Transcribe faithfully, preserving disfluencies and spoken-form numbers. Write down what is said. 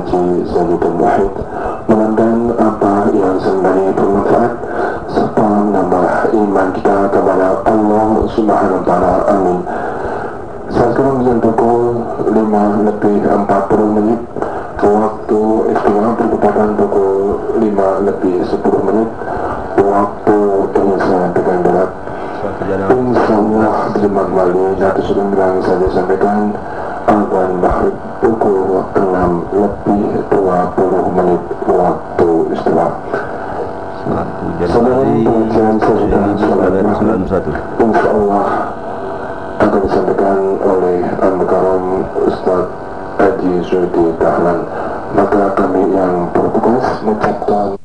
Haji Zainuddin Wahid. Mudah-mudahan apa yang sebenarnya bermanfaat serta menambah iman kita kepada Allah Subhanahu wa Ta'ala. Amin. Sekarang jam pukul lima lebih empat puluh menit. Waktu istimewa bertepatan pukul lima lebih sepuluh menit. Waktu Indonesia dengan Barat. Insyaallah terima kasih. Satu sebelum saya sampaikan azan maghrib pukul enam lebih dua puluh menit waktu istimewa. Sebelum pengajian saya sudah sholat insyaallah akan disampaikan oleh Al-Mukarram Ustaz Haji Zuhdi Dahlan. Maka kami yang bertugas mengucapkan